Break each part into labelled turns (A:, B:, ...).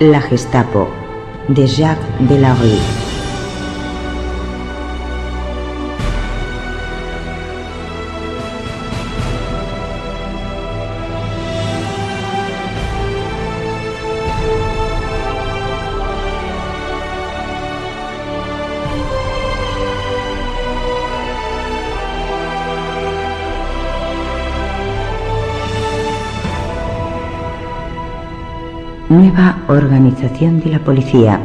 A: La Gestapo, de Jacques Delarue. Nueva organización de la policía.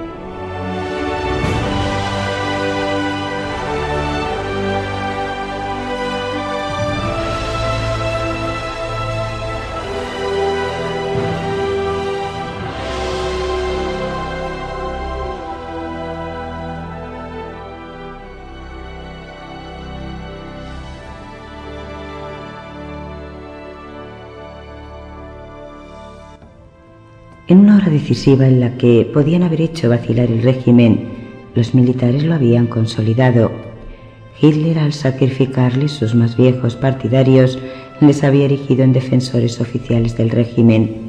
A: En una hora decisiva en la que podían haber hecho vacilar el régimen, los militares lo habían consolidado. Hitler, al sacrificarles sus más viejos partidarios, les había erigido en defensores oficiales del régimen.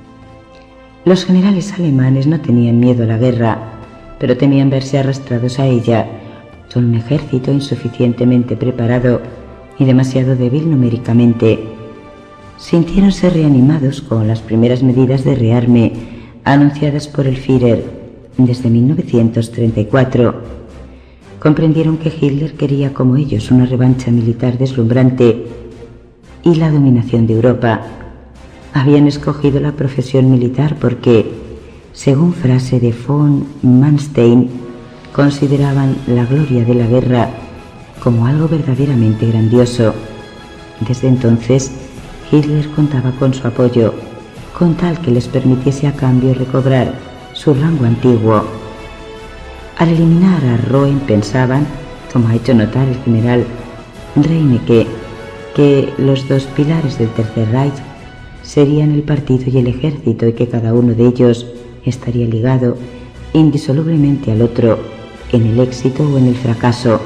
A: Los generales alemanes no tenían miedo a la guerra, pero temían verse arrastrados a ella, con un ejército insuficientemente preparado y demasiado débil numéricamente. Sintiéronse reanimados con las primeras medidas de rearme anunciadas por el Führer desde 1934. Comprendieron que Hitler quería, como ellos, una revancha militar deslumbrante y la dominación de Europa. Habían escogido la profesión militar porque, según frase de von Manstein, consideraban la gloria de la guerra como algo verdaderamente grandioso. Desde entonces, Hitler contaba con su apoyo, con tal que les permitiese a cambio recobrar su rango antiguo. Al eliminar a Rohen pensaban, como ha hecho notar el general Reinecke, que los dos pilares del Tercer Reich serían el partido y el ejército y que cada uno de ellos estaría ligado indisolublemente al otro en el éxito o en el fracaso.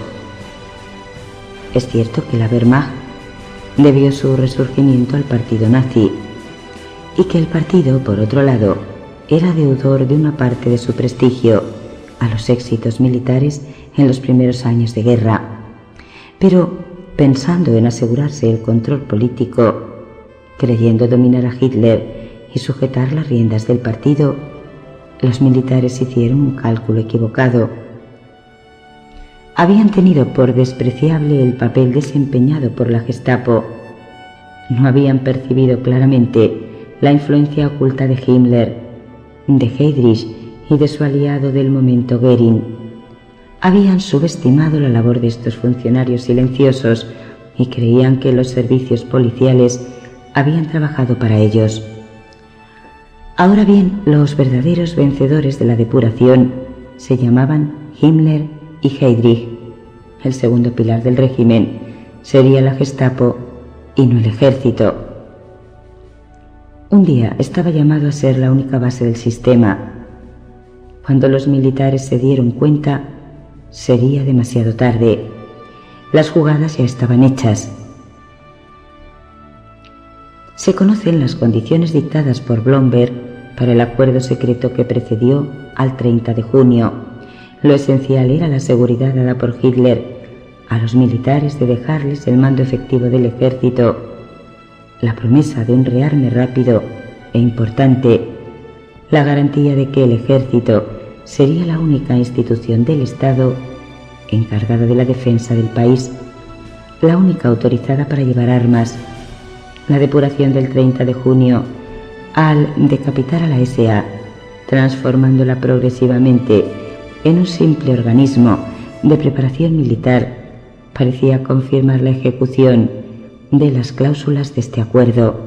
A: Es cierto que la Wehrmacht debió su resurgimiento al partido nazi y que el partido, por otro lado, era deudor de una parte de su prestigio a los éxitos militares en los primeros años de guerra. Pero, pensando en asegurarse el control político, creyendo dominar a Hitler y sujetar las riendas del partido, los militares hicieron un cálculo equivocado. Habían tenido por despreciable el papel desempeñado por la Gestapo. No habían percibido claramente la influencia oculta de Himmler, de Heydrich y de su aliado del momento Göring. Habían subestimado la labor de estos funcionarios silenciosos y creían que los servicios policiales habían trabajado para ellos. Ahora bien, los verdaderos vencedores de la depuración se llamaban Himmler y Heydrich. El segundo pilar del régimen sería la Gestapo y no el ejército. Un día estaba llamado a ser la única base del sistema. Cuando los militares se dieron cuenta, sería demasiado tarde. Las jugadas ya estaban hechas. Se conocen las condiciones dictadas por Blomberg para el acuerdo secreto que precedió al 30 de junio. Lo esencial era la seguridad dada por Hitler a los militares de dejarles el mando efectivo del ejército, la promesa de un rearme rápido e importante, la garantía de que el ejército sería la única institución del Estado encargada de la defensa del país, la única autorizada para llevar armas, la depuración del 30 de junio al decapitar a la SA, transformándola progresivamente en un simple organismo de preparación militar, parecía confirmar la ejecución de las cláusulas de este acuerdo.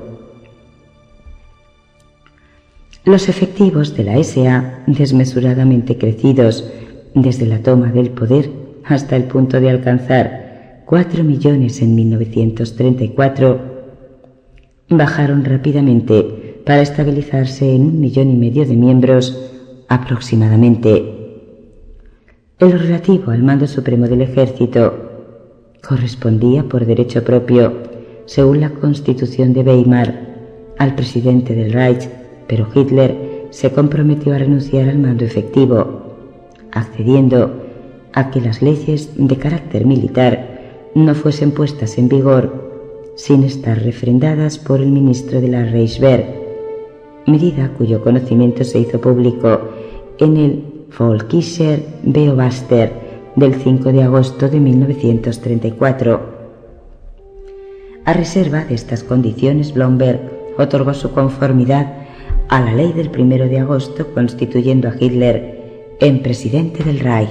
A: Los efectivos de la SA, desmesuradamente crecidos desde la toma del poder hasta el punto de alcanzar 4 millones en 1934, bajaron rápidamente para estabilizarse en 1,5 millones de miembros aproximadamente. En lo relativo al mando supremo del ejército, correspondía por derecho propio, según la Constitución de Weimar, al presidente del Reich, pero Hitler se comprometió a renunciar al mando efectivo, accediendo a que las leyes de carácter militar no fuesen puestas en vigor sin estar refrendadas por el ministro de la Reichswehr, medida cuyo conocimiento se hizo público en el Völkischer Beobachter del 5 de agosto de 1934. A reserva de estas condiciones, Blomberg otorgó su conformidad a la ley del 1 de agosto, constituyendo a Hitler en presidente del Reich.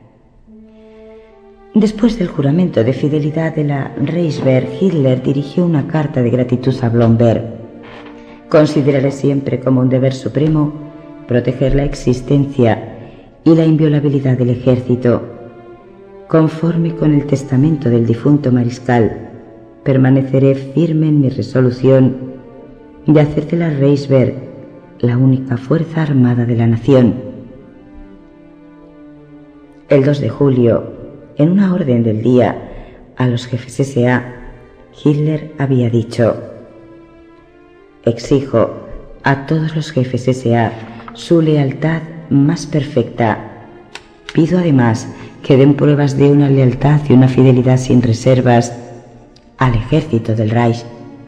A: Después del juramento de fidelidad de la Reichswehr, Hitler dirigió una carta de gratitud a Blomberg. Consideraré siempre como un deber supremo proteger la existencia y la inviolabilidad del ejército. Conforme con el testamento del difunto mariscal, permaneceré firme en mi resolución de hacer de la Reichswehr la única fuerza armada de la nación. El 2 de julio, en una orden del día a los jefes SA, Hitler había dicho: exijo a todos los jefes SA su lealtad más perfecta. Pido además que den pruebas de una lealtad y una fidelidad sin reservas al ejército del Reich.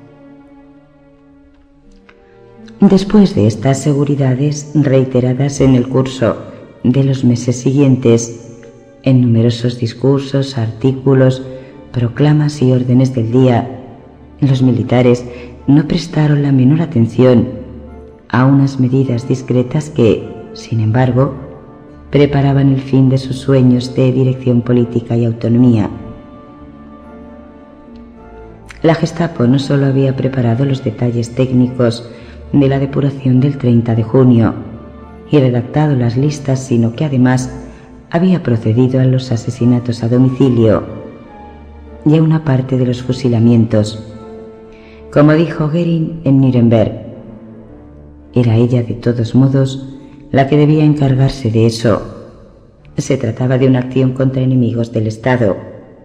A: Después de estas seguridades, reiteradas en el curso de los meses siguientes, en numerosos discursos, artículos, proclamas y órdenes del día, los militares no prestaron la menor atención a unas medidas discretas que, sin embargo, preparaban el fin de sus sueños de dirección política y autonomía. La Gestapo no solo había preparado los detalles técnicos de la depuración del 30 de junio y redactado las listas, sino que además había procedido a los asesinatos a domicilio y a una parte de los fusilamientos. Como dijo Goering en Nuremberg, era ella de todos modos la que debía encargarse de eso. Se trataba de una acción contra enemigos del Estado.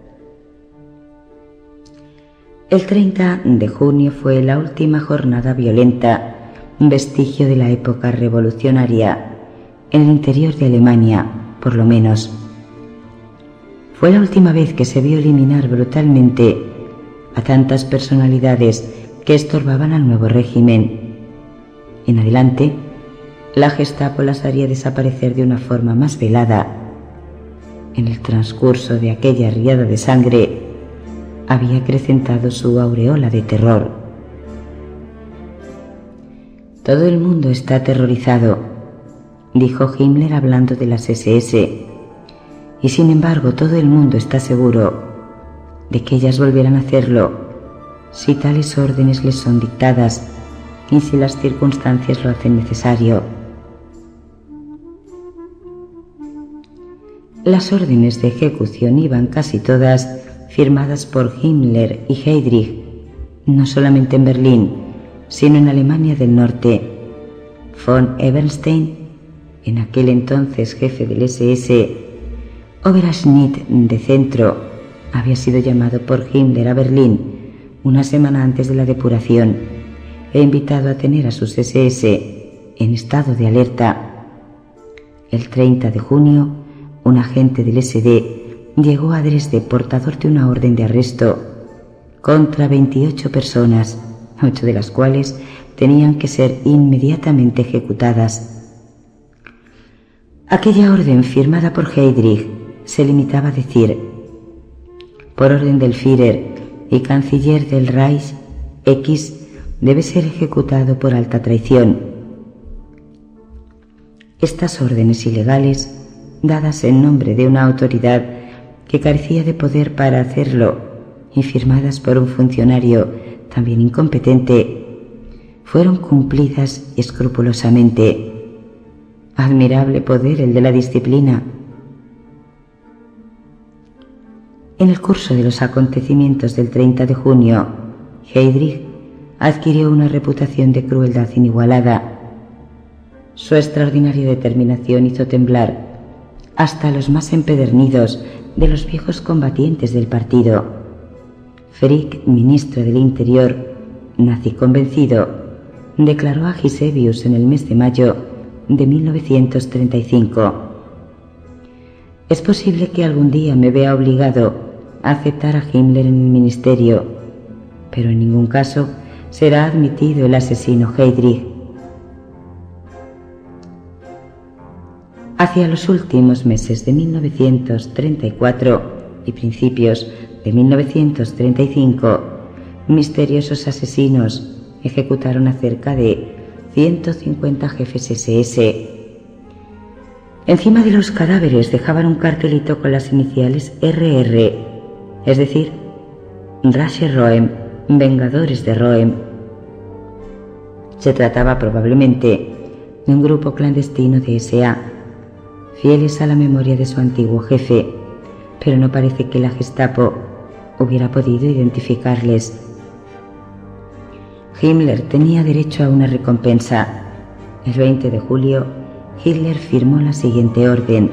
A: El 30 de junio fue la última jornada violenta, vestigio de la época revolucionaria, en el interior de Alemania, por lo menos. Fue la última vez que se vio eliminar brutalmente a tantas personalidades que estorbaban al nuevo régimen. En adelante, la Gestapo las haría desaparecer de una forma más velada. En el transcurso de aquella riada de sangre, había acrecentado su aureola de terror. Todo el mundo está aterrorizado, dijo Himmler hablando de las SS, y sin embargo todo el mundo está seguro de que ellas volverán a hacerlo si tales órdenes les son dictadas y si las circunstancias lo hacen necesario. Las órdenes de ejecución iban casi todas firmadas por Himmler y Heydrich, no solamente en Berlín, sino en Alemania del Norte. Von Eberstein, en aquel entonces jefe del SS, Oberschnitt de Centro, había sido llamado por Himmler a Berlín una semana antes de la depuración e invitado a tener a sus SS en estado de alerta. El 30 de junio, un agente del SD llegó a Dresde portador de una orden de arresto contra 28 personas, 8 de las cuales tenían que ser inmediatamente ejecutadas. Aquella orden firmada por Heydrich se limitaba a decir: por orden del Führer y canciller del Reich, X debe ser ejecutado por alta traición. Estas órdenes ilegales, dadas en nombre de una autoridad que carecía de poder para hacerlo y firmadas por un funcionario también incompetente, fueron cumplidas escrupulosamente. Admirable poder el de la disciplina. En el curso de los acontecimientos del 30 de junio, Heydrich adquirió una reputación de crueldad inigualada. Su extraordinaria determinación hizo temblar hasta los más empedernidos de los viejos combatientes del partido. Frick, ministro del Interior, nazi convencido, declaró a Gisevius en el mes de mayo de 1935. Es posible que algún día me vea obligado a aceptar a Himmler en el ministerio, pero en ningún caso será admitido el asesino Heydrich. Hacia los últimos meses de 1934 y principios de 1935, misteriosos asesinos ejecutaron a cerca de 150 jefes SS. Encima de los cadáveres dejaban un cartelito con las iniciales RR, es decir, Rasche Rohem, Vengadores de Rohem. Se trataba probablemente de un grupo clandestino de SA, fieles a la memoria de su antiguo jefe, pero no parece que la Gestapo hubiera podido identificarles. Himmler tenía derecho a una recompensa. El 20 de julio, Hitler firmó la siguiente orden: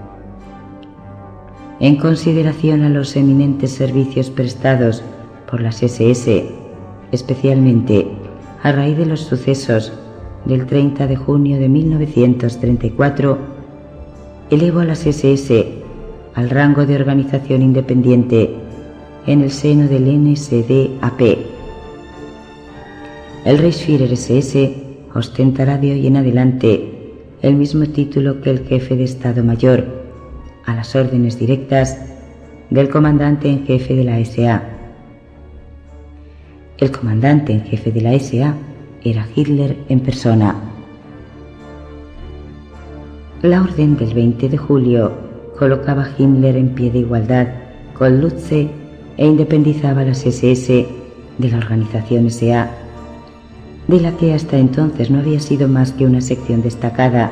A: en consideración a los eminentes servicios prestados por las SS, especialmente a raíz de los sucesos del 30 de junio de 1934, elevo a las SS al rango de organización independiente en el seno del NSDAP. El Reichsführer SS ostentará de hoy en adelante el mismo título que el jefe de Estado Mayor, a las órdenes directas del comandante en jefe de la SA. El comandante en jefe de la SA era Hitler en persona. La orden del 20 de julio colocaba a Himmler en pie de igualdad con Lutze e independizaba a las SS de la organización SA, de la que hasta entonces no había sido más que una sección destacada.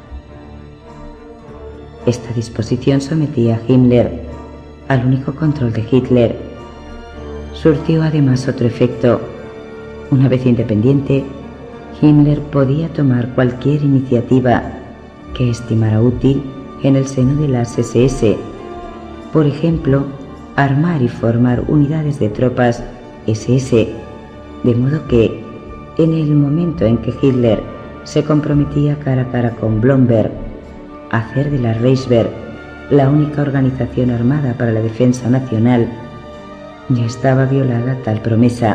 A: Esta disposición sometía a Himmler al único control de Hitler. Surtió además otro efecto. Una vez independiente, Himmler podía tomar cualquier iniciativa que estimara útil en el seno de las SS, por ejemplo, armar y formar unidades de tropas SS, de modo que en el momento en que Hitler se comprometía cara a cara con Blomberg a hacer de la Reichswehr la única organización armada para la defensa nacional, ya estaba violada tal promesa.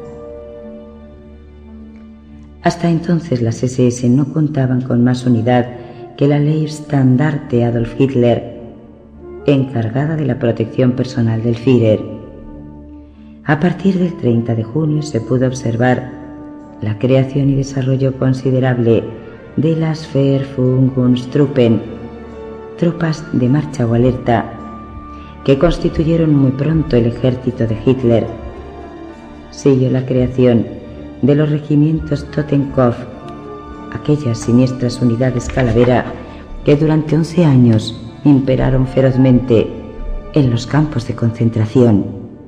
A: Hasta entonces las SS no contaban con más unidad que la Leibstandarte Adolf Hitler, encargada de la protección personal del Führer. A partir del 30 de junio se pudo observar la creación y desarrollo considerable de las Verfügungstruppen, tropas de marcha o alerta, que constituyeron muy pronto el ejército de Hitler. Siguió la creación de los regimientos Totenkopf, aquellas siniestras unidades calavera que durante 11 años imperaron ferozmente en los campos de concentración.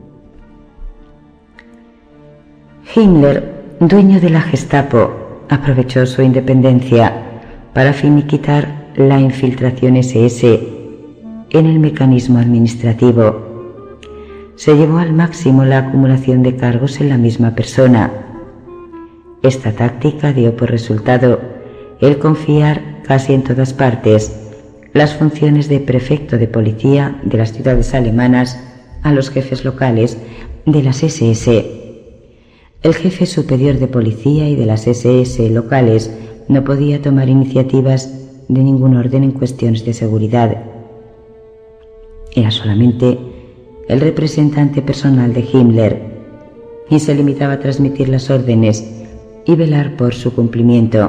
A: Himmler, dueño de la Gestapo, aprovechó su independencia para finiquitar la infiltración SS en el mecanismo administrativo. Se llevó al máximo la acumulación de cargos en la misma persona. Esta táctica dio por resultado el confiar casi en todas partes las funciones de prefecto de policía de las ciudades alemanas a los jefes locales de las SS. El jefe superior de policía y de las SS locales no podía tomar iniciativas de ningún orden en cuestiones de seguridad. Era solamente el representante personal de Himmler y se limitaba a transmitir las órdenes y velar por su cumplimiento.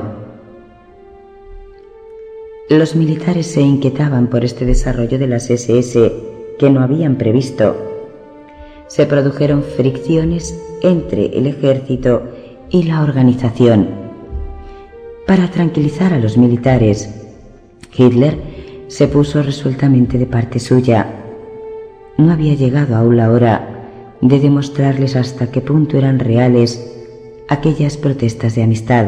A: Los militares se inquietaban por este desarrollo de las SS que no habían previsto. Se produjeron fricciones entre el ejército y la organización. Para tranquilizar a los militares, Hitler se puso resueltamente de parte suya. No había llegado aún la hora de demostrarles hasta qué punto eran reales aquellas protestas de amistad.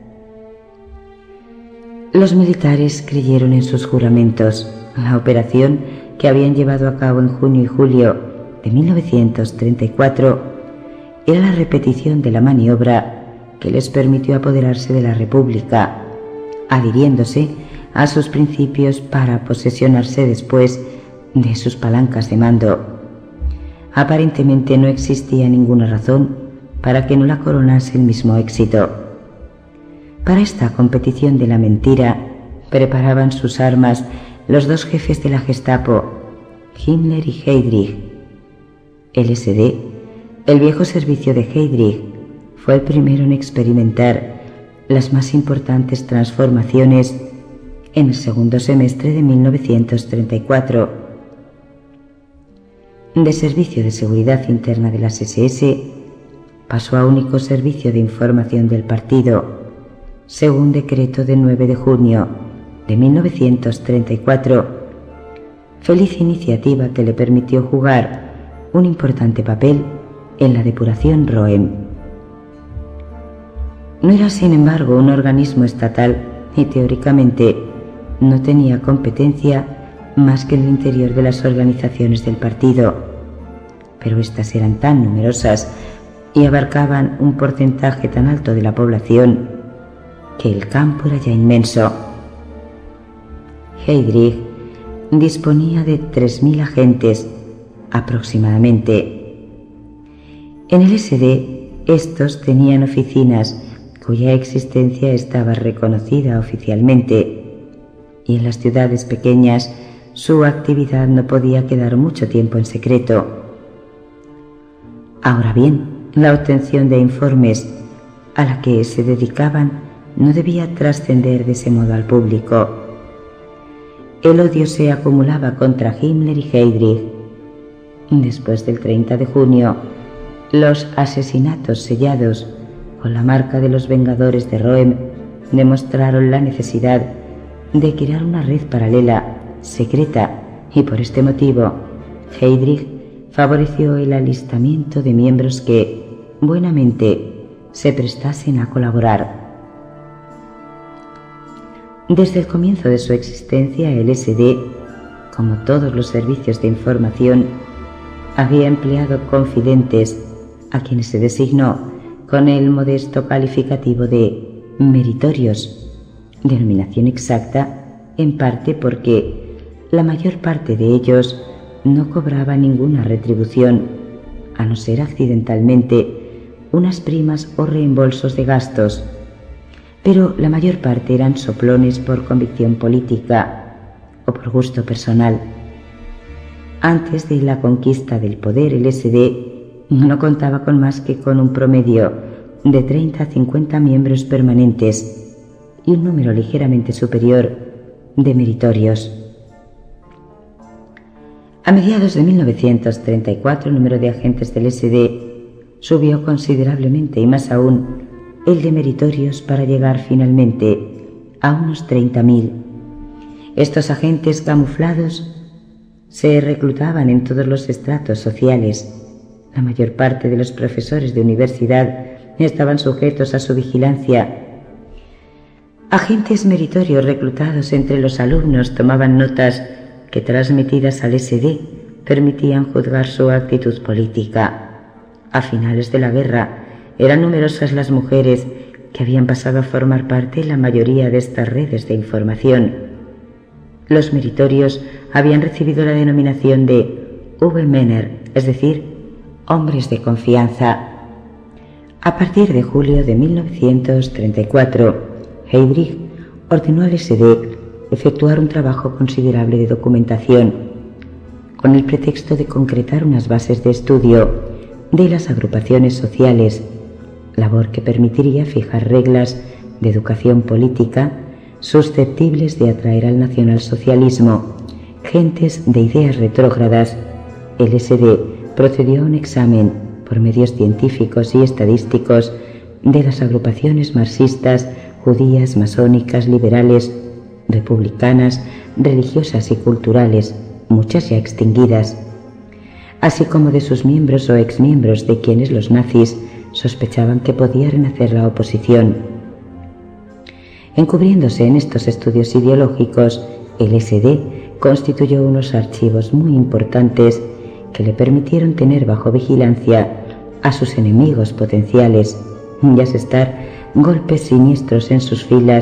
A: Los militares creyeron en sus juramentos. La operación que habían llevado a cabo en junio y julio de 1934 era la repetición de la maniobra que les permitió apoderarse de la República, adhiriéndose a sus principios para posesionarse después de sus palancas de mando. Aparentemente no existía ninguna razón para que no la coronase el mismo éxito. Para esta competición de la mentira preparaban sus armas los dos jefes de la Gestapo, Himmler y Heydrich. El SD, el viejo servicio de Heydrich, fue el primero en experimentar las más importantes transformaciones en el segundo semestre de 1934. De servicio de seguridad interna de las SS pasó a único servicio de información del partido, según decreto de 9 de junio de 1934, feliz iniciativa que le permitió jugar un importante papel en la depuración Röhm. No era, sin embargo, un organismo estatal y teóricamente no tenía competencia más que en el interior de las organizaciones del partido, pero éstas eran tan numerosas y abarcaban un porcentaje tan alto de la población que el campo era ya inmenso. Heydrich disponía de 3.000 agentes aproximadamente. En el SD, estos tenían oficinas cuya existencia estaba reconocida oficialmente, y en las ciudades pequeñas su actividad no podía quedar mucho tiempo en secreto. Ahora bien, la obtención de informes a la que se dedicaban no debía trascender de ese modo al público. El odio se acumulaba contra Himmler y Heydrich. Después del 30 de junio, los asesinatos sellados con la marca de los Vengadores de Röhm demostraron la necesidad de crear una red paralela, secreta, y por este motivo Heydrich favoreció el alistamiento de miembros que, buenamente, se prestasen a colaborar. Desde el comienzo de su existencia, el SD, como todos los servicios de información, había empleado confidentes a quienes se designó con el modesto calificativo de meritorios, denominación exacta en parte porque la mayor parte de ellos no cobraba ninguna retribución, a no ser accidentalmente unas primas o reembolsos de gastos, pero la mayor parte eran soplones por convicción política o por gusto personal. Antes de la conquista del poder, el SD no contaba con más que con un promedio de 30 a 50 miembros permanentes y un número ligeramente superior de meritorios. A mediados de 1934 el número de agentes del SD subió considerablemente, y más aún el de meritorios, para llegar finalmente a unos 30.000. Estos agentes camuflados se reclutaban en todos los estratos sociales. La mayor parte de los profesores de universidad estaban sujetos a su vigilancia. Agentes meritorios reclutados entre los alumnos tomaban notas que, transmitidas al SD, permitían juzgar su actitud política. A finales de la guerra eran numerosas las mujeres que habían pasado a formar parte de la mayoría de estas redes de información. Los meritorios habían recibido la denominación de V-Männer, es decir, hombres de confianza. A partir de julio de 1934, Heydrich ordenó al SD efectuar un trabajo considerable de documentación, con el pretexto de concretar unas bases de estudio de las agrupaciones sociales, labor que permitiría fijar reglas de educación política susceptibles de atraer al nacionalsocialismo gentes de ideas retrógradas. El SD procedió a un examen por medios científicos y estadísticos de las agrupaciones marxistas, judías, masónicas, liberales, republicanas, religiosas y culturales, muchas ya extinguidas, así como de sus miembros o exmiembros de quienes los nazis sospechaban que podía renacer la oposición. Encubriéndose en estos estudios ideológicos, el SD constituyó unos archivos muy importantes que le permitieron tener bajo vigilancia a sus enemigos potenciales y asestar golpes siniestros en sus filas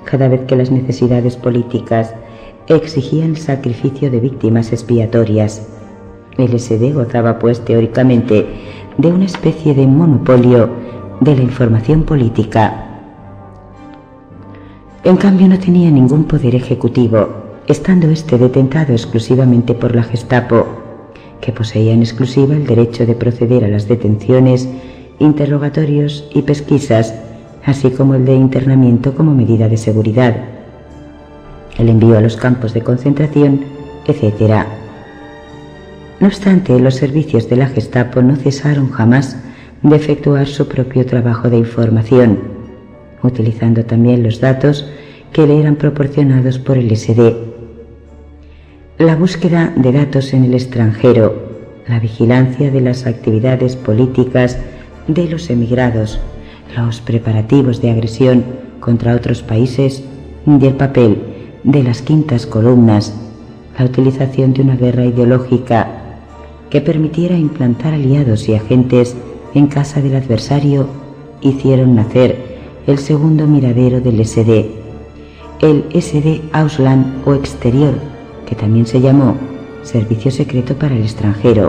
A: cada vez que las necesidades políticas exigían el sacrificio de víctimas expiatorias. El SD gozaba, pues, teóricamente, de una especie de monopolio de la información política. En cambio, no tenía ningún poder ejecutivo, estando este detentado exclusivamente por la Gestapo, que poseía en exclusiva el derecho de proceder a las detenciones, interrogatorios y pesquisas, así como el de internamiento como medida de seguridad, el envío a los campos de concentración, etc. No obstante, los servicios de la Gestapo no cesaron jamás de efectuar su propio trabajo de información, utilizando también los datos que le eran proporcionados por el SD. La búsqueda de datos en el extranjero, la vigilancia de las actividades políticas de los emigrados, los preparativos de agresión contra otros países y el papel de las quintas columnas, la utilización de una guerra ideológica que permitiera implantar aliados y agentes en casa del adversario, hicieron nacer el segundo miradero del SD, el SD Ausland o Exterior, que también se llamó Servicio Secreto para el Extranjero.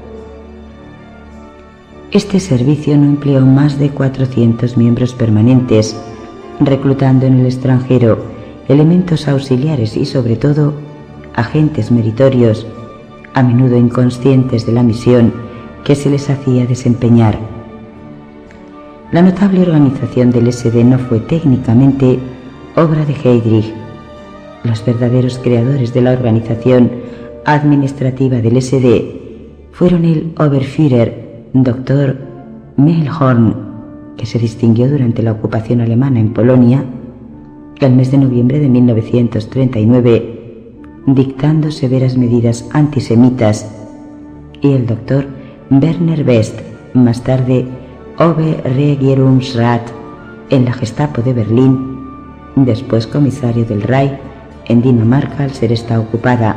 A: Este servicio no empleó más de 400 miembros permanentes, reclutando en el extranjero elementos auxiliares y, sobre todo, agentes meritorios, a menudo inconscientes de la misión que se les hacía desempeñar. La notable organización del SD no fue técnicamente obra de Heydrich. Los verdaderos creadores de la organización administrativa del SD fueron el Oberführer Dr. Mehlhorn, que se distinguió durante la ocupación alemana en Polonia el mes de noviembre de 1939, dictando severas medidas antisemitas, y el Dr. Werner Best, más tarde Oberregierungsrat en la Gestapo de Berlín, después comisario del Reich en Dinamarca al ser esta ocupada.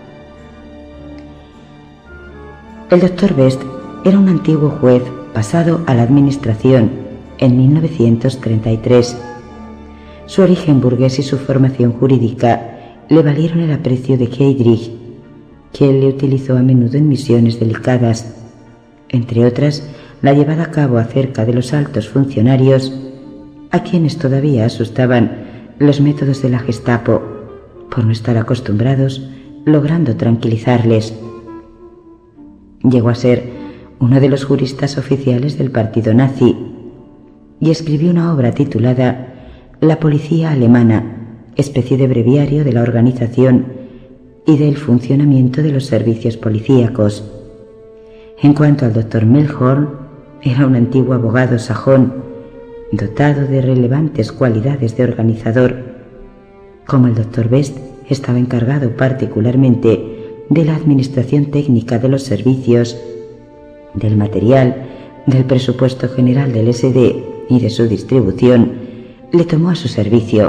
A: El Dr. Best era un antiguo juez pasado a la administración en 1933. Su origen burgués y su formación jurídica le valieron el aprecio de Heydrich, quien le utilizó a menudo en misiones delicadas, entre otras la llevada a cabo acerca de los altos funcionarios, a quienes todavía asustaban los métodos de la Gestapo, por no estar acostumbrados, logrando tranquilizarles. Llegó a ser uno de los juristas oficiales del partido nazi y escribió una obra titulada La policía alemana, especie de breviario de la organización y del funcionamiento de los servicios policíacos. En cuanto al Dr. Mehlhorn, era un antiguo abogado sajón, dotado de relevantes cualidades de organizador. Como el Dr. Best estaba encargado particularmente de la administración técnica de los servicios, del material, del presupuesto general del SD y de su distribución, le tomó a su servicio.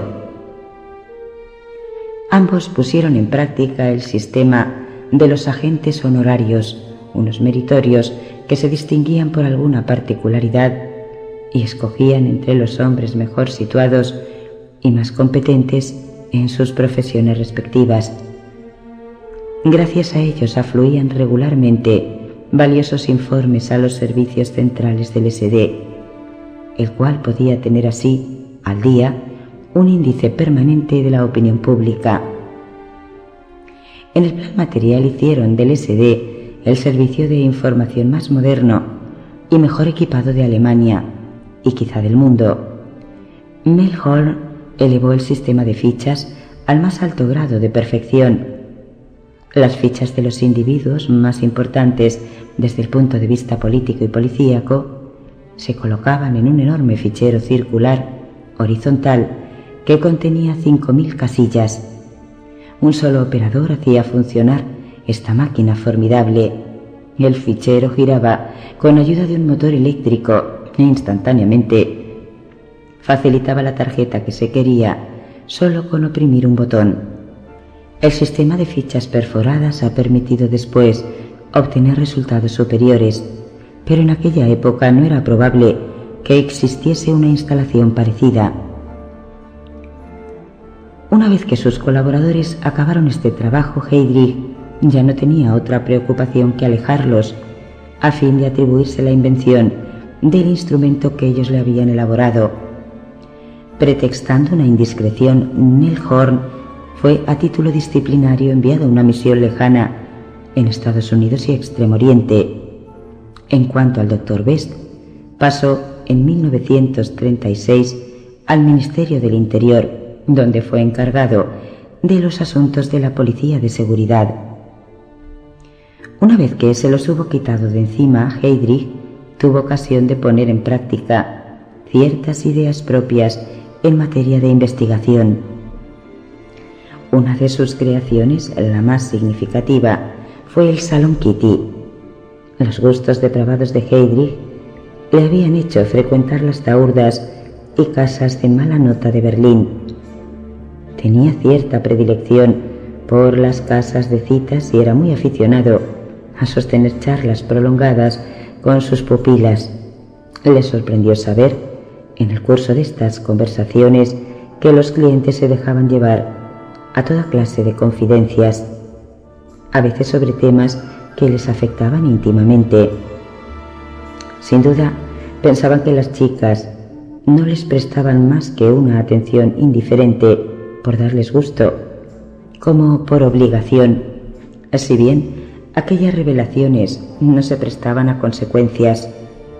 A: Ambos pusieron en práctica el sistema de los agentes honorarios, unos meritorios que se distinguían por alguna particularidad y escogían entre los hombres mejor situados y más competentes en sus profesiones respectivas. Gracias a ellos afluían regularmente valiosos informes a los servicios centrales del SD, el cual podía tener así, al día, un índice permanente de la opinión pública. En el plan material hicieron del SD el servicio de información más moderno y mejor equipado de Alemania y quizá del mundo. Mehlhorn elevó el sistema de fichas al más alto grado de perfección. Las fichas de los individuos más importantes desde el punto de vista político y policíaco se colocaban en un enorme fichero circular horizontal que contenía 5.000 casillas. Un solo operador hacía funcionar esta máquina formidable. El fichero giraba con ayuda de un motor eléctrico e instantáneamente facilitaba la tarjeta que se quería solo con oprimir un botón. El sistema de fichas perforadas ha permitido después obtener resultados superiores, pero en aquella época no era probable que existiese una instalación parecida. Una vez que sus colaboradores acabaron este trabajo, Heydrich ya no tenía otra preocupación que alejarlos, a fin de atribuirse la invención del instrumento que ellos le habían elaborado. Pretextando una indiscreción, Niels Horn fue a título disciplinario enviado a una misión lejana en Estados Unidos y Extremo Oriente. En cuanto al Dr. Best, pasó en 1936 al Ministerio del Interior, donde fue encargado de los asuntos de la Policía de Seguridad. Una vez que se los hubo quitado de encima, Heydrich tuvo ocasión de poner en práctica ciertas ideas propias en materia de investigación. Una de sus creaciones, la más significativa, fue el Salón Kitty. Los gustos depravados de Heydrich le habían hecho frecuentar las taurdas y casas de mala nota de Berlín. Tenía cierta predilección por las casas de citas y era muy aficionado a sostener charlas prolongadas con sus pupilas. Le sorprendió saber, en el curso de estas conversaciones, que los clientes se dejaban llevar a toda clase de confidencias, a veces sobre temas que les afectaban íntimamente. Sin duda, pensaban que las chicas no les prestaban más que una atención indiferente por darles gusto, como por obligación, si bien aquellas revelaciones no se prestaban a consecuencias.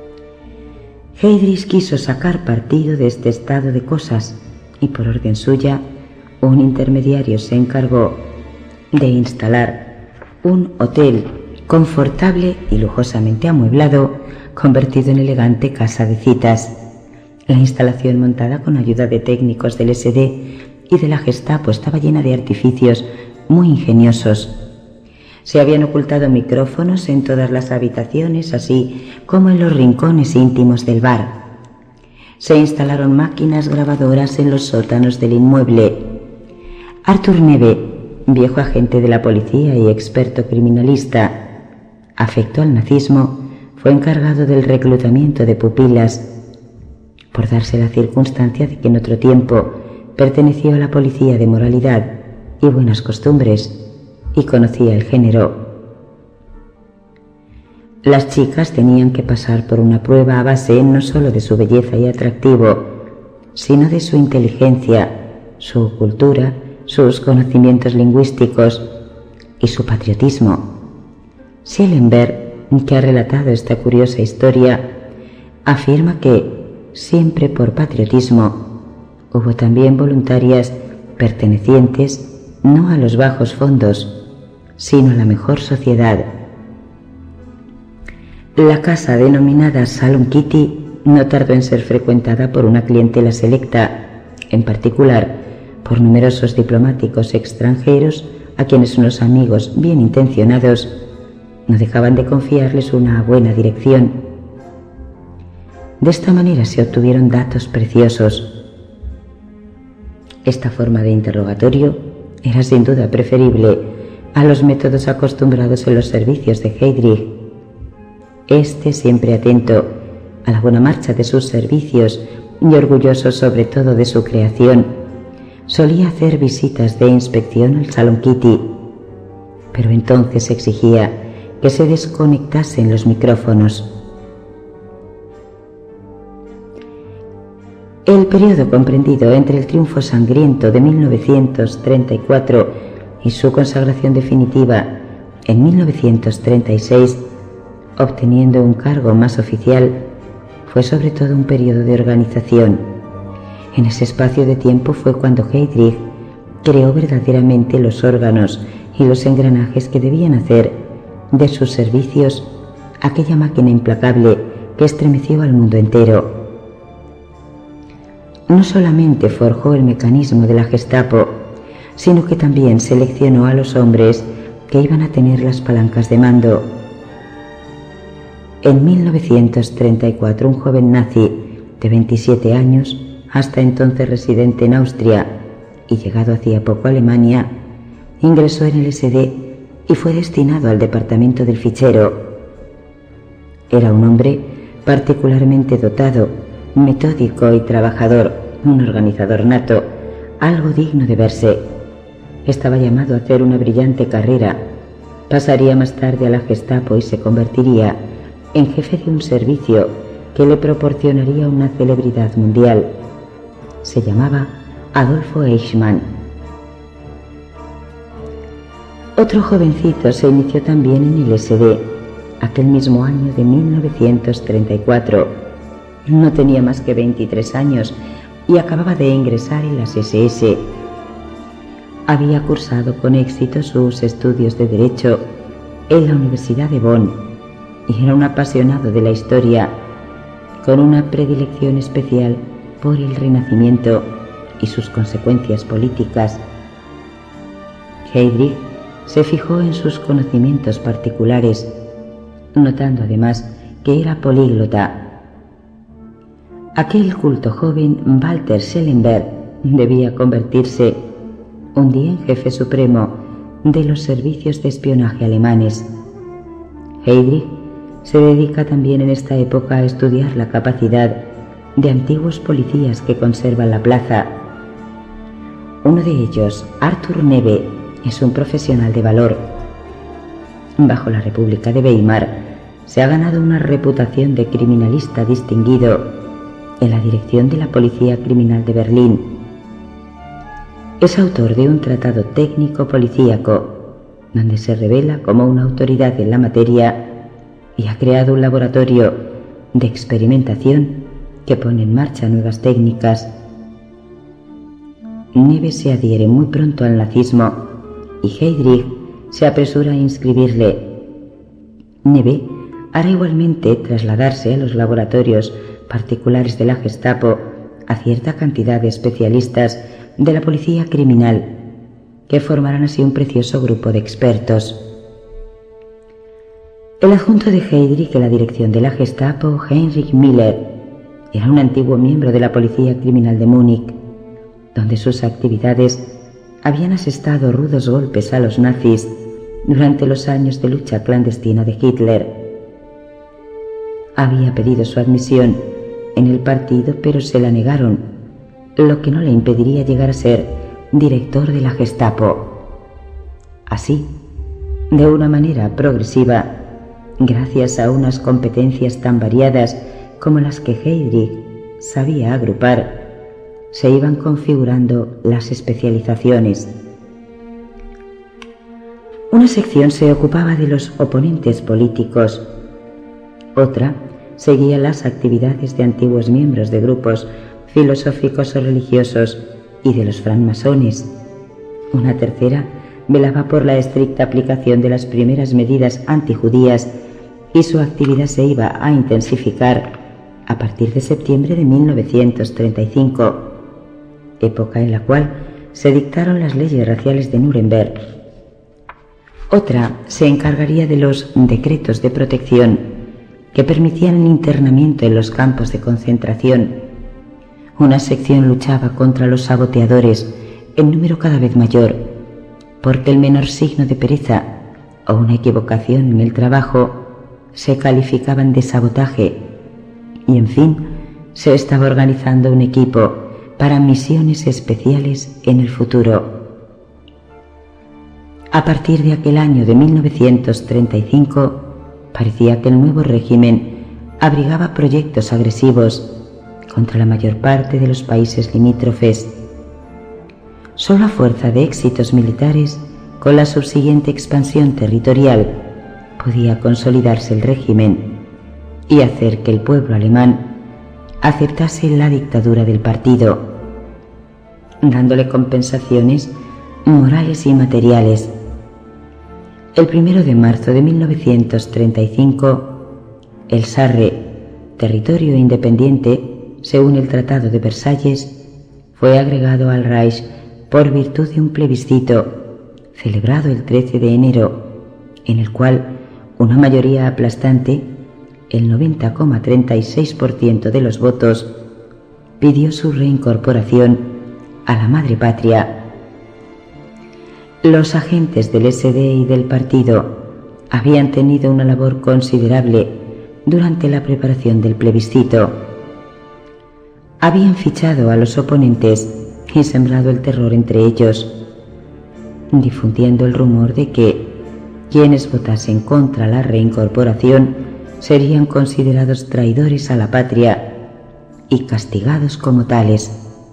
A: Heydrich quiso sacar partido de este estado de cosas y por orden suya un intermediario se encargó de instalar un hotel confortable y lujosamente amueblado, convertido en elegante casa de citas. La instalación, montada con ayuda de técnicos del SD y de la Gestapo, estaba llena de artificios muy ingeniosos. Se habían ocultado micrófonos en todas las habitaciones, así como en los rincones íntimos del bar. Se instalaron máquinas grabadoras en los sótanos del inmueble. Arthur Neve, viejo agente de la policía y experto criminalista, afecto al nazismo, fue encargado del reclutamiento de pupilas, por darse la circunstancia de que en otro tiempo perteneció a la policía de moralidad y buenas costumbres y conocía el género. Las chicas tenían que pasar por una prueba a base no solo de su belleza y atractivo, sino de su inteligencia, su cultura, sus conocimientos lingüísticos y su patriotismo. Schellenberg, que ha relatado esta curiosa historia, afirma que, siempre por patriotismo, hubo también voluntarias pertenecientes no a los bajos fondos, sino a la mejor sociedad. La casa denominada Salón Kitty no tardó en ser frecuentada por una clientela selecta, en particular por numerosos diplomáticos extranjeros a quienes unos amigos bien intencionados no dejaban de confiarles una buena dirección. De esta manera se obtuvieron datos preciosos. Esta forma de interrogatorio era sin duda preferible a los métodos acostumbrados en los servicios de Heydrich. Este, siempre atento a la buena marcha de sus servicios y orgulloso sobre todo de su creación, solía hacer visitas de inspección al Salón Kitty, pero entonces exigía que se desconectasen los micrófonos. El periodo comprendido entre el triunfo sangriento de 1934 y su consagración definitiva en 1936, obteniendo un cargo más oficial, fue sobre todo un periodo de organización. En ese espacio de tiempo fue cuando Heydrich creó verdaderamente los órganos y los engranajes que debían hacer de sus servicios aquella máquina implacable que estremeció al mundo entero. No solamente forjó el mecanismo de la Gestapo, sino que también seleccionó a los hombres que iban a tener las palancas de mando. En 1934, un joven nazi de 27 años, hasta entonces residente en Austria y llegado hacía poco a Alemania, ingresó en el SD y fue destinado al departamento del fichero. Era un hombre particularmente dotado, metódico y trabajador, un organizador nato, algo digno de verse. Estaba llamado a hacer una brillante carrera. Pasaría más tarde a la Gestapo y se convertiría en jefe de un servicio que le proporcionaría una celebridad mundial. Se llamaba Adolfo Eichmann. Otro jovencito se inició también en el SD, aquel mismo año de 1934. No tenía más que 23 años y acababa de ingresar en las SS. Había cursado con éxito sus estudios de Derecho en la Universidad de Bonn y era un apasionado de la historia, con una predilección especial por el Renacimiento y sus consecuencias políticas. Heydrich se fijó en sus conocimientos particulares, notando además que era políglota. Aquel culto joven Walter Schellenberg debía convertirse un día en jefe supremo de los servicios de espionaje alemanes. Heydrich se dedica también en esta época a estudiar la capacidad de antiguos policías que conservan la plaza. Uno de ellos, Arthur Neve, es un profesional de valor. Bajo la República de Weimar se ha ganado una reputación de criminalista distinguido en la dirección de la Policía Criminal de Berlín. Es autor de un tratado técnico policíaco donde se revela como una autoridad en la materia y ha creado un laboratorio de experimentación que pone en marcha nuevas técnicas. Neve se adhiere muy pronto al nazismo y Heydrich se apresura a inscribirle. Neve hará igualmente trasladarse a los laboratorios particulares de la Gestapo a cierta cantidad de especialistas de la policía criminal, que formarán así un precioso grupo de expertos. El adjunto de Heydrich en la dirección de la Gestapo, Heinrich Miller, era un antiguo miembro de la policía criminal de Múnich, donde sus actividades habían asestado rudos golpes a los nazis durante los años de lucha clandestina de Hitler. Había pedido su admisión en el partido, pero se la negaron, lo que no le impediría llegar a ser director de la Gestapo. Así, de una manera progresiva, gracias a unas competencias tan variadas como las que Heydrich sabía agrupar, se iban configurando las especializaciones. Una sección se ocupaba de los oponentes políticos, otra seguía las actividades de antiguos miembros de grupos filosóficos o religiosos y de los francmasones. Una tercera velaba por la estricta aplicación de las primeras medidas antijudías y su actividad se iba a intensificar a partir de septiembre de 1935, época en la cual se dictaron las leyes raciales de Nuremberg. Otra se encargaría de los decretos de protección que permitían el internamiento en los campos de concentración. Una sección luchaba contra los saboteadores, en número cada vez mayor, porque el menor signo de pereza o una equivocación en el trabajo se calificaban de sabotaje, y en fin, se estaba organizando un equipo para misiones especiales en el futuro. A partir de aquel año de 1935, parecía que el nuevo régimen abrigaba proyectos agresivos contra la mayor parte de los países limítrofes. Solo a fuerza de éxitos militares, con la subsiguiente expansión territorial, podía consolidarse el régimen y hacer que el pueblo alemán aceptase la dictadura del partido, dándole compensaciones morales y materiales. El 1 de marzo de 1935, el Sarre, territorio independiente según el Tratado de Versalles, fue agregado al Reich por virtud de un plebiscito celebrado el 13 de enero, en el cual una mayoría aplastante, el 90,36% de los votos, pidió su reincorporación a la madre patria. Los agentes del SD y del partido habían tenido una labor considerable durante la preparación del plebiscito. Habían fichado a los oponentes y sembrado el terror entre ellos, difundiendo el rumor de que quienes votasen contra la reincorporación serían considerados traidores a la patria y castigados como tales.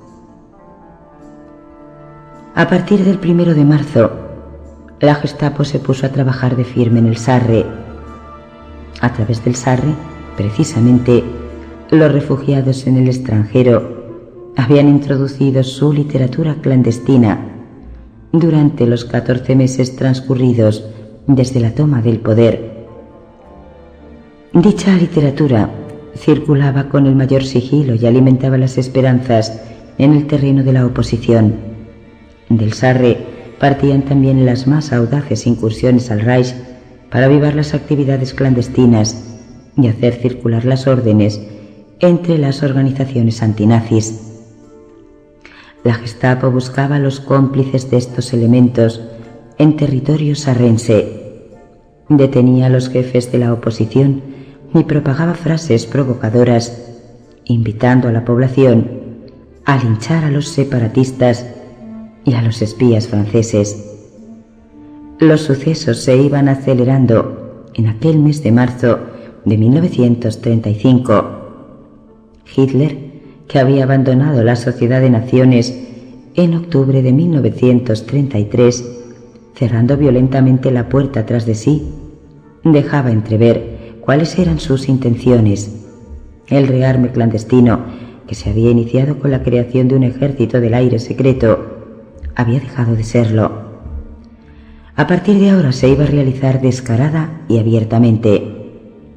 A: A partir del 1 de marzo, la Gestapo se puso a trabajar de firme en el Sarre. A través del Sarre, precisamente, los refugiados en el extranjero habían introducido su literatura clandestina durante los 14 meses transcurridos desde la toma del poder. Dicha literatura circulaba con el mayor sigilo y alimentaba las esperanzas en el terreno de la oposición. Del Sarre partían también las más audaces incursiones al Reich para avivar las actividades clandestinas y hacer circular las órdenes entre las organizaciones antinazis. La Gestapo buscaba a los cómplices de estos elementos en territorio sarrense, detenía a los jefes de la oposición y propagaba frases provocadoras, invitando a la población a linchar a los separatistas y a los espías franceses. Los sucesos se iban acelerando en aquel mes de marzo de 1935. Hitler, que había abandonado la Sociedad de Naciones en octubre de 1933, cerrando violentamente la puerta tras de sí, dejaba entrever cuáles eran sus intenciones. El rearme clandestino, que se había iniciado con la creación de un ejército del aire secreto, había dejado de serlo. A partir de ahora se iba a realizar descarada y abiertamente.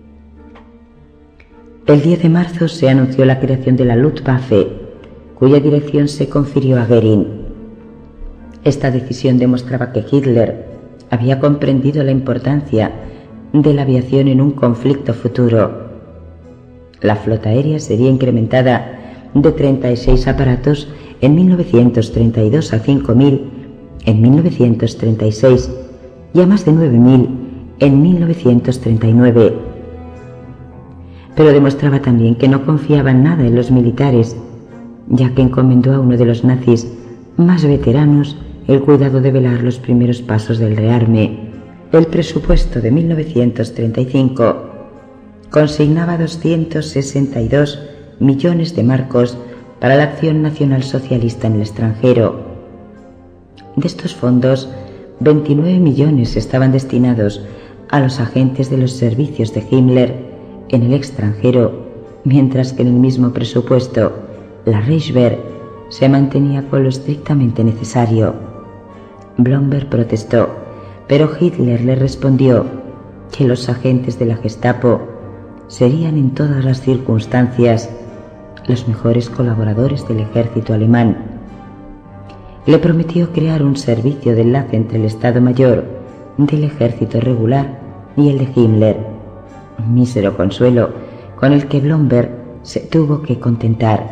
A: El 10 de marzo se anunció la creación de la Luftwaffe, cuya dirección se confirió a Göring. Esta decisión demostraba que Hitler había comprendido la importancia de la aviación en un conflicto futuro. La flota aérea sería incrementada de 36 aparatos en 1932 a 5.000 en 1936 y a más de 9.000 en 1939. Pero demostraba también que no confiaba en nada en los militares, ya que encomendó a uno de los nazis más veteranos el cuidado de velar los primeros pasos del rearme. El presupuesto de 1935 consignaba 262 millones de marcos para la acción nacional socialista en el extranjero. De estos fondos, 29 millones estaban destinados a los agentes de los servicios de Himmler en el extranjero, mientras que en el mismo presupuesto la Reichswehr se mantenía con lo estrictamente necesario. Blomberg protestó, pero Hitler le respondió que los agentes de la Gestapo serían en todas las circunstancias los mejores colaboradores del ejército alemán. Le prometió crear un servicio de enlace entre el Estado Mayor del ejército regular y el de Himmler, un mísero consuelo con el que Blomberg se tuvo que contentar.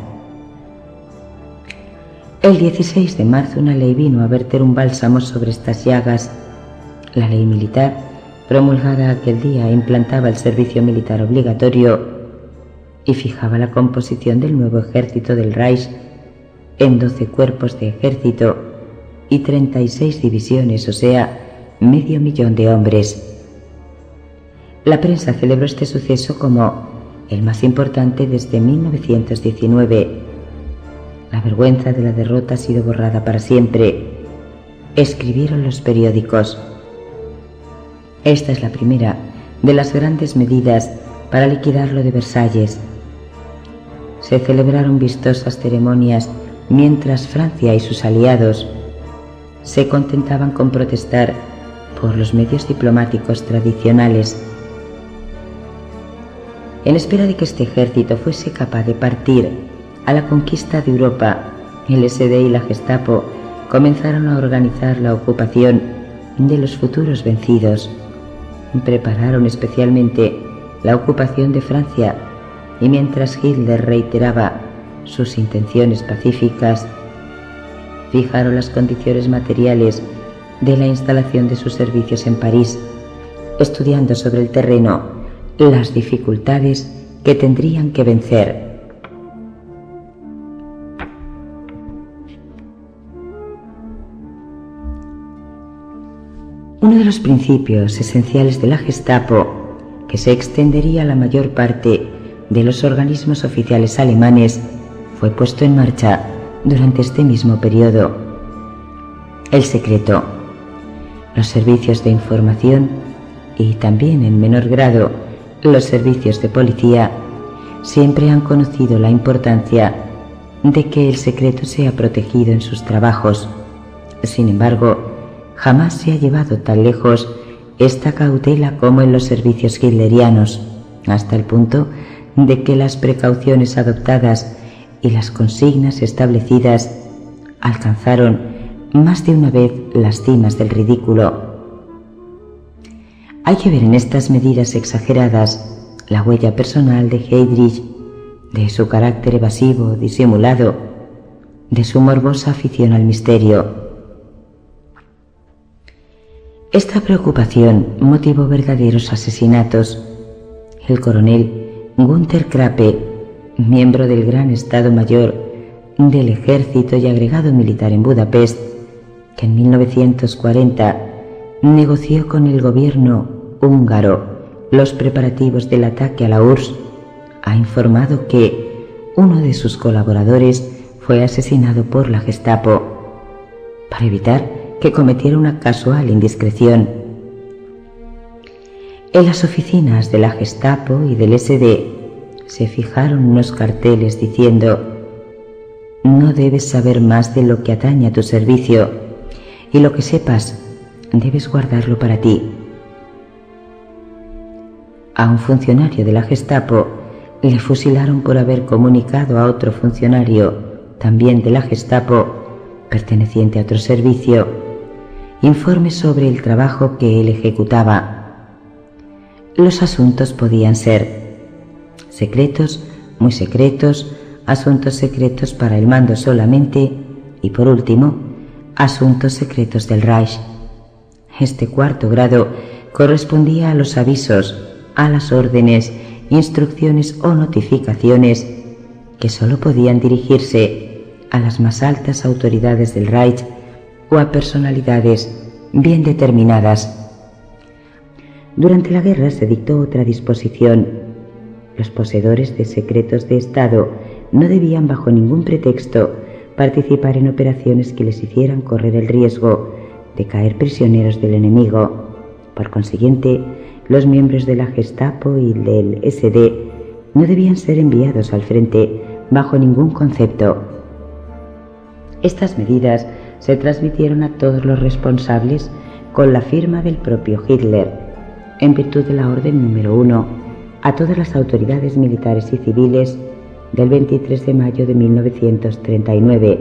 A: El 16 de marzo una ley vino a verter un bálsamo sobre estas llagas. La ley militar, promulgada aquel día, implantaba el servicio militar obligatorio y fijaba la composición del nuevo ejército del Reich en 12 cuerpos de ejército y 36 divisiones, o sea, 500.000 de hombres. La prensa celebró este suceso como el más importante desde 1919. La vergüenza de la derrota ha sido borrada para siempre, escribieron los periódicos. Esta es la primera de las grandes medidas para liquidar lo de Versalles. Se celebraron vistosas ceremonias mientras Francia y sus aliados se contentaban con protestar por los medios diplomáticos tradicionales. En espera de que este ejército fuese capaz de partir a la conquista de Europa, el SD y la Gestapo comenzaron a organizar la ocupación de los futuros vencidos. Prepararon especialmente la ocupación de Francia, y mientras Hitler reiteraba sus intenciones pacíficas, fijaron las condiciones materiales de la instalación de sus servicios en París, estudiando sobre el terreno las dificultades que tendrían que vencer. Uno de los principios esenciales de la Gestapo, que se extendería a la mayor parte de los organismos oficiales alemanes, fue puesto en marcha durante este mismo periodo. El secreto. Los servicios de información y también en menor grado los servicios de policía siempre han conocido la importancia de que el secreto sea protegido en sus trabajos. Sin embargo, jamás se ha llevado tan lejos esta cautela como en los servicios hitlerianos, hasta el punto de que las precauciones adoptadas y las consignas establecidas alcanzaron más de una vez las cimas del ridículo. Hay que ver en estas medidas exageradas la huella personal de Heydrich, de su carácter evasivo, disimulado, de su morbosa afición al misterio. Esta preocupación motivó verdaderos asesinatos. El coronel Günther Krappe, miembro del Gran Estado Mayor del Ejército y agregado militar en Budapest, que en 1940 negoció con el gobierno húngaro los preparativos del ataque a la URSS, ha informado que uno de sus colaboradores fue asesinado por la Gestapo para evitar que cometiera una casual indiscreción. En las oficinas de la Gestapo y del SD se fijaron unos carteles diciendo: «No debes saber más de lo que atañe a tu servicio, y lo que sepas debes guardarlo para ti». A un funcionario de la Gestapo le fusilaron por haber comunicado a otro funcionario, también de la Gestapo, perteneciente a otro servicio, informes sobre el trabajo que él ejecutaba. Los asuntos podían ser secretos, muy secretos, asuntos secretos para el mando solamente y, por último, asuntos secretos del Reich. Este cuarto grado correspondía a los avisos, a las órdenes, instrucciones o notificaciones que sólo podían dirigirse a las más altas autoridades del Reich o a personalidades bien determinadas. Durante la guerra se dictó otra disposición. Los poseedores de secretos de Estado no debían bajo ningún pretexto participar en operaciones que les hicieran correr el riesgo de caer prisioneros del enemigo. Por consiguiente, los miembros de la Gestapo y del SD no debían ser enviados al frente bajo ningún concepto. Estas medidas se transmitieron a todos los responsables con la firma del propio Hitler, en virtud de la orden número 1, a todas las autoridades militares y civiles del 23 de mayo de 1939.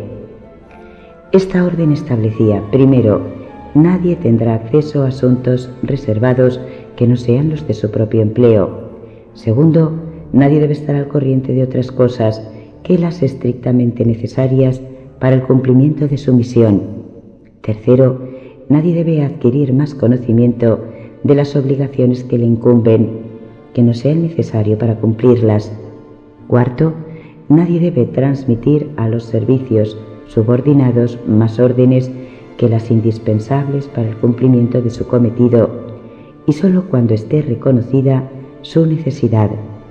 A: Esta orden establecía, primero, nadie tendrá acceso a asuntos reservados que no sean los de su propio empleo. Segundo, nadie debe estar al corriente de otras cosas que las estrictamente necesarias para el cumplimiento de su misión. Tercero, nadie debe adquirir más conocimiento de las obligaciones que le incumben que no sea necesario para cumplirlas. Cuarto, nadie debe transmitir a los servicios subordinados más órdenes que las indispensables para el cumplimiento de su cometido, y sólo cuando esté reconocida su necesidad.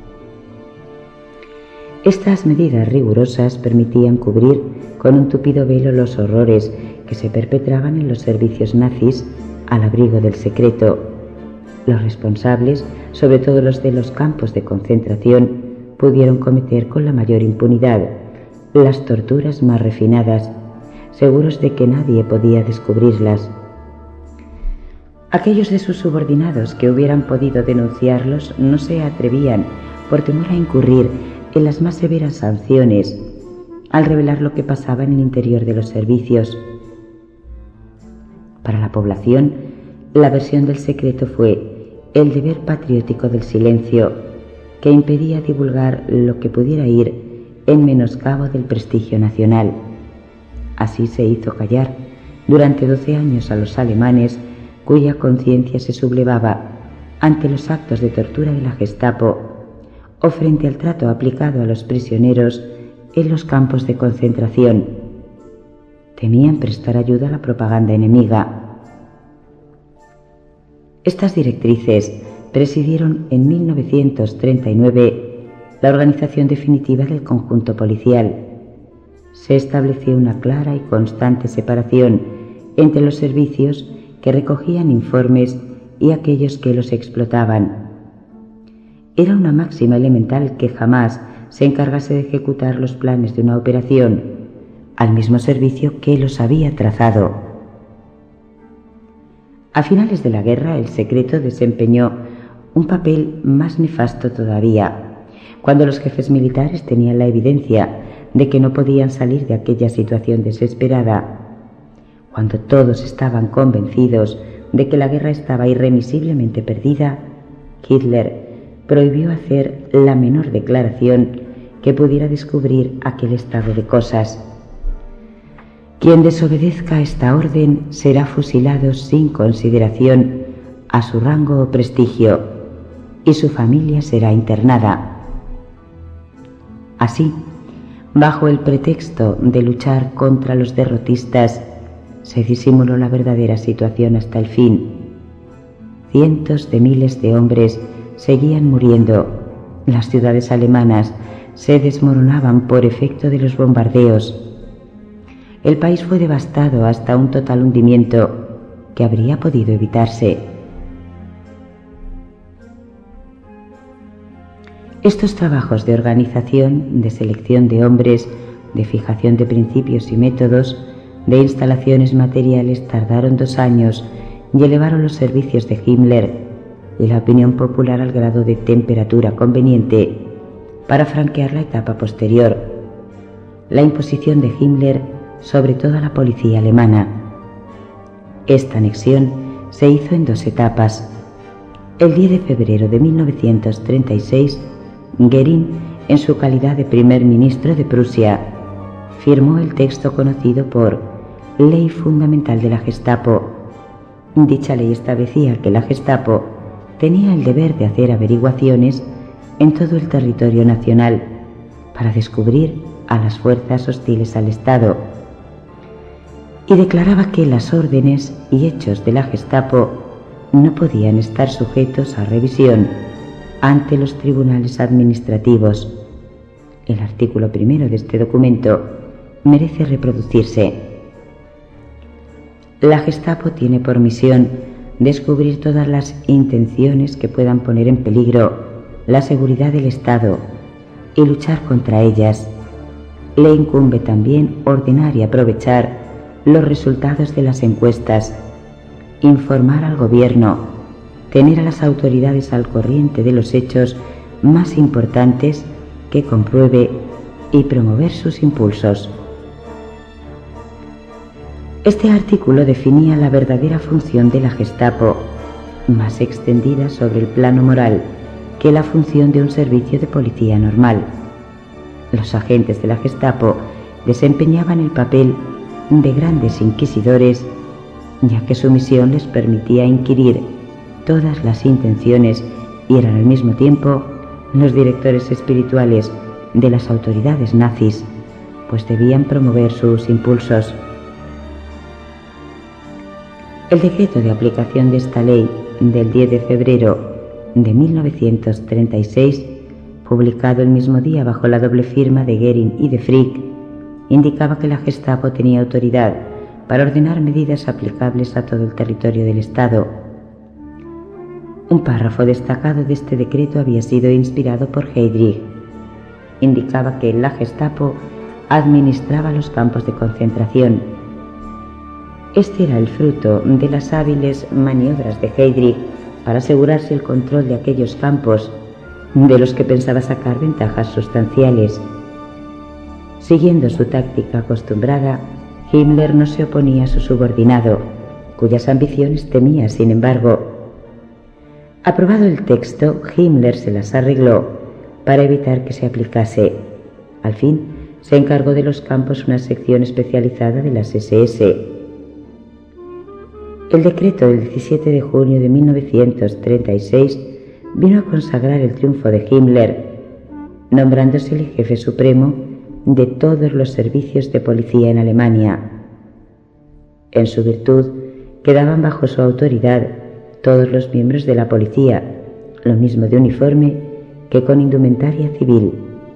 A: Estas medidas rigurosas permitían cubrir con un tupido velo los horrores que se perpetraban en los servicios nazis al abrigo del secreto. Los responsables, sobre todo los de los campos de concentración, pudieron cometer con la mayor impunidad las torturas más refinadas, seguros de que nadie podía descubrirlas. Aquellos de sus subordinados que hubieran podido denunciarlos no se atrevían, por temor a incurrir en las más severas sanciones, al revelar lo que pasaba en el interior de los servicios. Para la población, la versión del secreto fue el deber patriótico del silencio, que impedía divulgar lo que pudiera ir en menoscabo del prestigio nacional. Así se hizo callar durante 12 años a los alemanes cuya conciencia se sublevaba ante los actos de tortura de la Gestapo o frente al trato aplicado a los prisioneros en los campos de concentración. Temían prestar ayuda a la propaganda enemiga. Estas directrices presidieron en 1939 la organización definitiva del conjunto policial. Se estableció una clara y constante separación entre los servicios que recogían informes y aquellos que los explotaban. Era una máxima elemental que jamás se encargase de ejecutar los planes de una operación al mismo servicio que los había trazado. A finales de la guerra, el secreto desempeñó un papel más nefasto todavía, cuando los jefes militares tenían la evidencia de que no podían salir de aquella situación desesperada. Cuando todos estaban convencidos de que la guerra estaba irremisiblemente perdida, Hitler prohibió hacer la menor declaración que pudiera descubrir aquel estado de cosas. Quien desobedezca esta orden será fusilado sin consideración a su rango o prestigio, y su familia será internada. Así, bajo el pretexto de luchar contra los derrotistas, se disimuló la verdadera situación hasta el fin. Cientos de miles de hombres seguían muriendo. Las ciudades alemanas se desmoronaban por efecto de los bombardeos. El país fue devastado hasta un total hundimiento que habría podido evitarse. Estos trabajos de organización, de selección de hombres, de fijación de principios y métodos, de instalaciones materiales tardaron 2 años y elevaron los servicios de Himmler y la opinión popular al grado de temperatura conveniente para franquear la etapa posterior, la imposición de Himmler sobre toda la policía alemana. Esta anexión se hizo en 2 etapas. El 10 de febrero de 1936, Göring, en su calidad de primer ministro de Prusia, firmó el texto conocido por Ley Fundamental de la Gestapo. Dicha ley establecía que la Gestapo tenía el deber de hacer averiguaciones en todo el territorio nacional para descubrir a las fuerzas hostiles al Estado, y declaraba que las órdenes y hechos de la Gestapo no podían estar sujetos a revisión ante los tribunales administrativos. El artículo 1 de este documento merece reproducirse. La Gestapo tiene por misión descubrir todas las intenciones que puedan poner en peligro la seguridad del Estado y luchar contra ellas. Le incumbe también ordenar y aprovechar los resultados de las encuestas, informar al gobierno, tener a las autoridades al corriente de los hechos más importantes que compruebe y promover sus impulsos. Este artículo definía la verdadera función de la Gestapo, más extendida sobre el plano moral que la función de un servicio de policía normal. Los agentes de la Gestapo desempeñaban el papel de grandes inquisidores, ya que su misión les permitía inquirir todas las intenciones y eran al mismo tiempo los directores espirituales de las autoridades nazis, pues debían promover sus impulsos. El decreto de aplicación de esta ley del 10 de febrero de 1936, publicado el mismo día bajo la doble firma de Göring y de Frick, indicaba que la Gestapo tenía autoridad para ordenar medidas aplicables a todo el territorio del Estado. Un párrafo destacado de este decreto había sido inspirado por Heydrich. Indicaba que la Gestapo administraba los campos de concentración. Este era el fruto de las hábiles maniobras de Heydrich para asegurarse el control de aquellos campos, de los que pensaba sacar ventajas sustanciales. Siguiendo su táctica acostumbrada, Himmler no se oponía a su subordinado, cuyas ambiciones temía, sin embargo. Aprobado el texto, Himmler se las arregló para evitar que se aplicase. Al fin, se encargó de los campos una sección especializada de las SS. El decreto del 17 de junio de 1936 vino a consagrar el triunfo de Himmler, nombrándose el jefe supremo de todos los servicios de policía en Alemania. En su virtud, quedaban bajo su autoridad todos los miembros de la policía, lo mismo de uniforme que con indumentaria civil.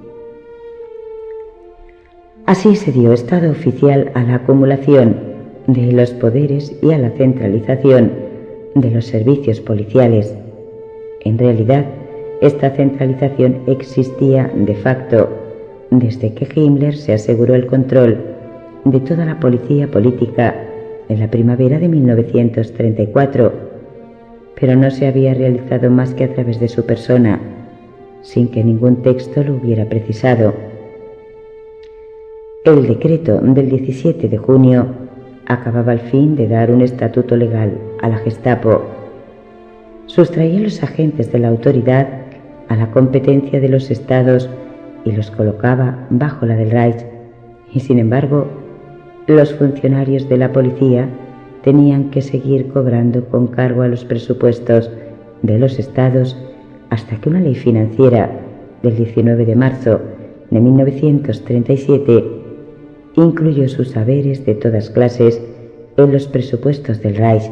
A: Así se dio estado oficial a la acumulación de los poderes y a la centralización de los servicios policiales. En realidad, esta centralización existía de facto desde que Himmler se aseguró el control de toda la policía política en la primavera de 1934, pero no se había realizado más que a través de su persona, sin que ningún texto lo hubiera precisado. El decreto del 17 de junio acababa al fin de dar un estatuto legal a la Gestapo. Sustraía a los agentes de la autoridad a la competencia de los estados y los colocaba bajo la del Reich, y sin embargo, los funcionarios de la policía tenían que seguir cobrando con cargo a los presupuestos de los estados hasta que una ley financiera del 19 de marzo de 1937 incluyó sus saberes de todas clases en los presupuestos del Reich.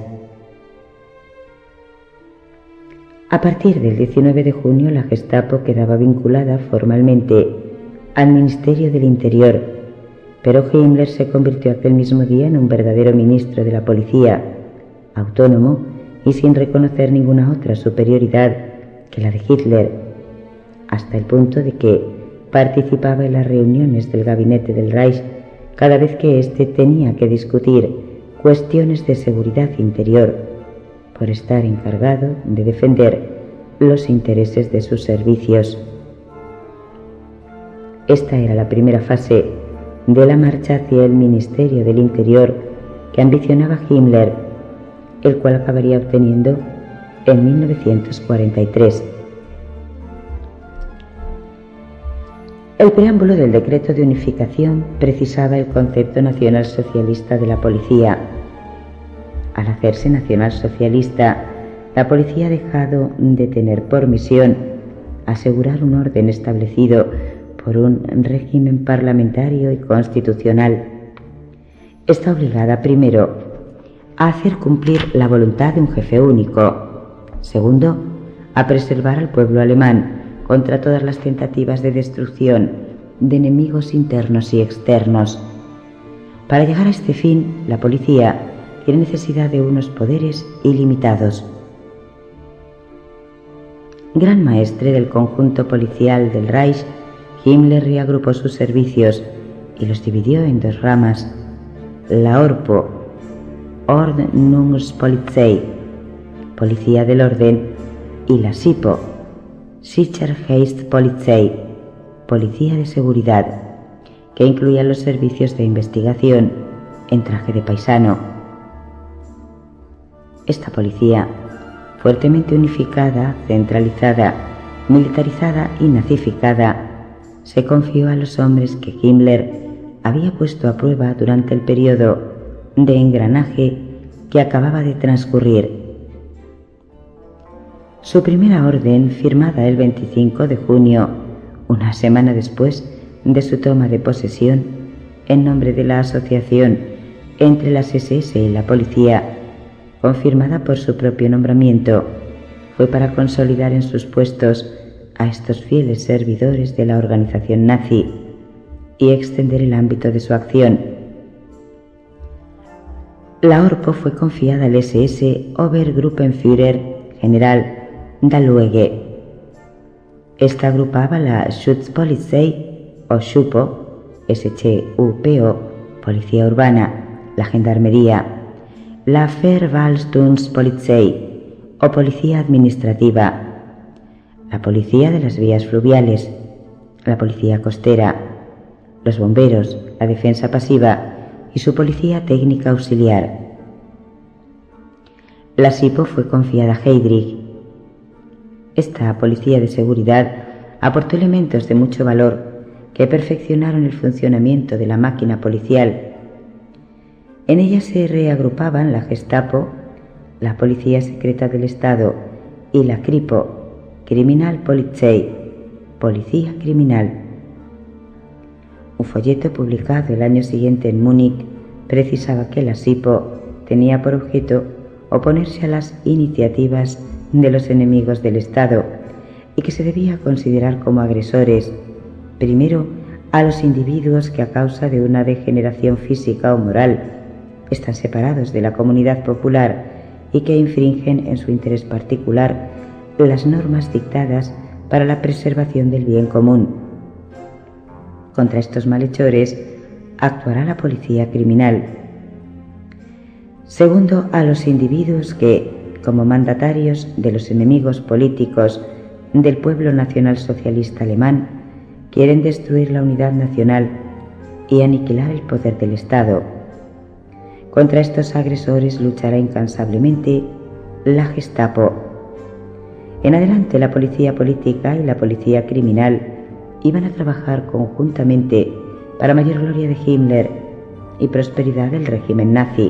A: A partir del 19 de junio, la Gestapo quedaba vinculada formalmente al Ministerio del Interior, pero Himmler se convirtió aquel mismo día en un verdadero ministro de la policía, autónomo y sin reconocer ninguna otra superioridad que la de Hitler, hasta el punto de que participaba en las reuniones del gabinete del Reich cada vez que éste tenía que discutir cuestiones de seguridad interior, por estar encargado de defender los intereses de sus servicios. Esta era la primera fase de la marcha hacia el Ministerio del Interior que ambicionaba Himmler, el cual acabaría obteniendo en 1943. El preámbulo del decreto de unificación precisaba el concepto nacionalsocialista de la policía. Al hacerse nacionalsocialista, la policía ha dejado de tener por misión asegurar un orden establecido por un régimen parlamentario y constitucional. Está obligada, primero, a hacer cumplir la voluntad de un jefe único. Segundo, a preservar al pueblo alemán contra todas las tentativas de destrucción de enemigos internos y externos. Para llegar a este fin, la policía tiene necesidad de unos poderes ilimitados. Gran maestre del conjunto policial del Reich, Himmler reagrupó sus servicios y los dividió en dos ramas: la Orpo, Ordnungspolizei, Policía del Orden, y la SIPO, Sicherheitspolizei, Policía de Seguridad, que incluía los servicios de investigación en traje de paisano. Esta policía, fuertemente unificada, centralizada, militarizada y nazificada, se confió a los hombres que Himmler había puesto a prueba durante el periodo de engranaje que acababa de transcurrir. Su primera orden, firmada el 25 de junio, una semana después de su toma de posesión, en nombre de la asociación entre las SS y la policía, confirmada por su propio nombramiento, fue para consolidar en sus puestos a estos fieles servidores de la organización nazi y extender el ámbito de su acción. La Orpo fue confiada al SS Obergruppenführer General Daluege. Esta agrupaba la Schutzpolizei o SHUPO, SCHUPO, Policía Urbana, la Gendarmería, la Verwaltungspolizei o Policía Administrativa, la Policía de las Vías Fluviales, la Policía Costera, los Bomberos, la Defensa Pasiva y su Policía Técnica Auxiliar. La SIPO fue confiada a Heydrich. Esta policía de seguridad aportó elementos de mucho valor que perfeccionaron el funcionamiento de la máquina policial. En ella se reagrupaban la Gestapo, la Policía Secreta del Estado, y la Kripo, Kriminalpolizei, Policía Criminal. Un folleto publicado el año siguiente en Múnich precisaba que la SIPO tenía por objeto oponerse a las iniciativas de los enemigos del Estado y que se debía considerar como agresores, primero, a los individuos que a causa de una degeneración física o moral están separados de la comunidad popular y que infringen en su interés particular las normas dictadas para la preservación del bien común. Contra estos malhechores actuará la policía criminal. Segundo, a los individuos que, como mandatarios de los enemigos políticos del pueblo nacionalsocialista alemán, quieren destruir la unidad nacional y aniquilar el poder del Estado. Contra estos agresores luchará incansablemente la Gestapo. En adelante, la policía política y la policía criminal iban a trabajar conjuntamente para mayor gloria de Himmler y prosperidad del régimen nazi.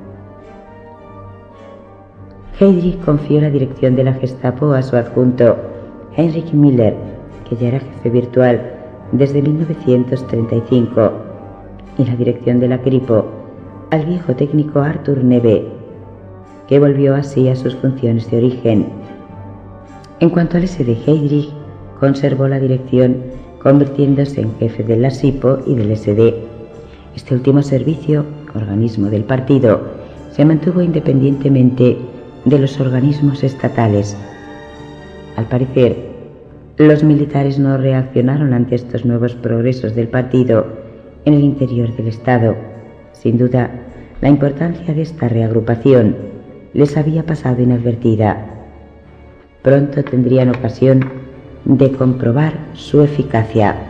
A: Heydrich confió la dirección de la Gestapo a su adjunto Heinrich Müller, que ya era jefe virtual desde 1935, y la dirección de la Kripo al viejo técnico Arthur Neve, que volvió así a sus funciones de origen. En cuanto al SD, Heydrich conservó la dirección, convirtiéndose en jefe de la SIPO y del SD. Este último servicio, organismo del partido, se mantuvo independientemente de los organismos estatales. Al parecer, los militares no reaccionaron ante estos nuevos progresos del partido en el interior del Estado. Sin duda, la importancia de esta reagrupación les había pasado inadvertida. Pronto tendrían ocasión de comprobar su eficacia.